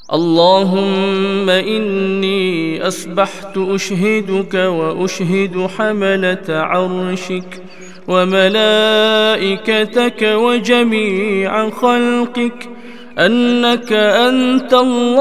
اللهم إني أصبحت أشهدك وأشهد حملة عرشك وملائكتك وجميع خلقك أنك أنت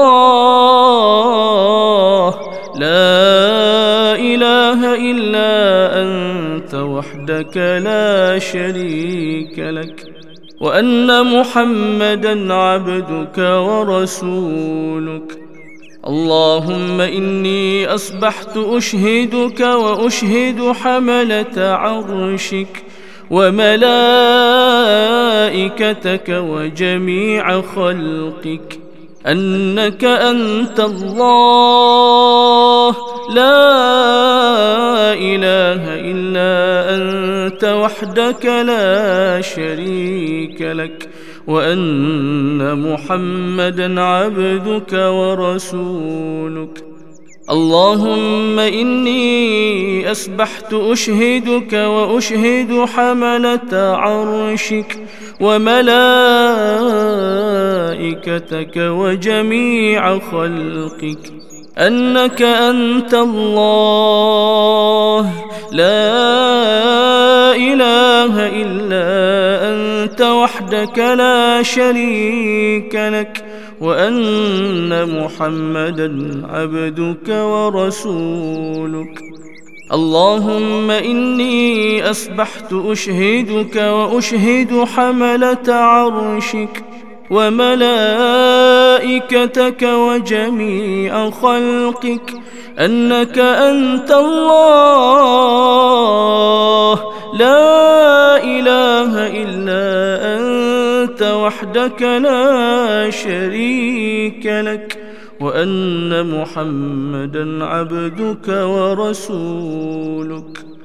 الله لا إله إلا أنت وحدك لا شريك لك، وأن محمدًا عبدك ورسولك. اللهم إني أصبحت أشهدك وأشهد حملة عرشك وملائكتك وجميع خلقك أنك أنت الله لا إله إلا أنت وحدك لا شريك لك، وأن محمدًا عبدك ورسولك. اللهم إني أصبحت أشهدك وأشهد حملة عرشك وملائكتك وجميع خلقك أنك أنت الله لا إله إلا أنت وحدك لا شريك لك، وأن محمدًا عبدك ورسولك. اللهم إني أصبحت أشهدك وأشهد حملة عرشك وملائكتك وجميع خلقك أنك أنت الله لا إله إلا أنت وحدك لا شريك لك، وأن محمدًا عبدك ورسولك.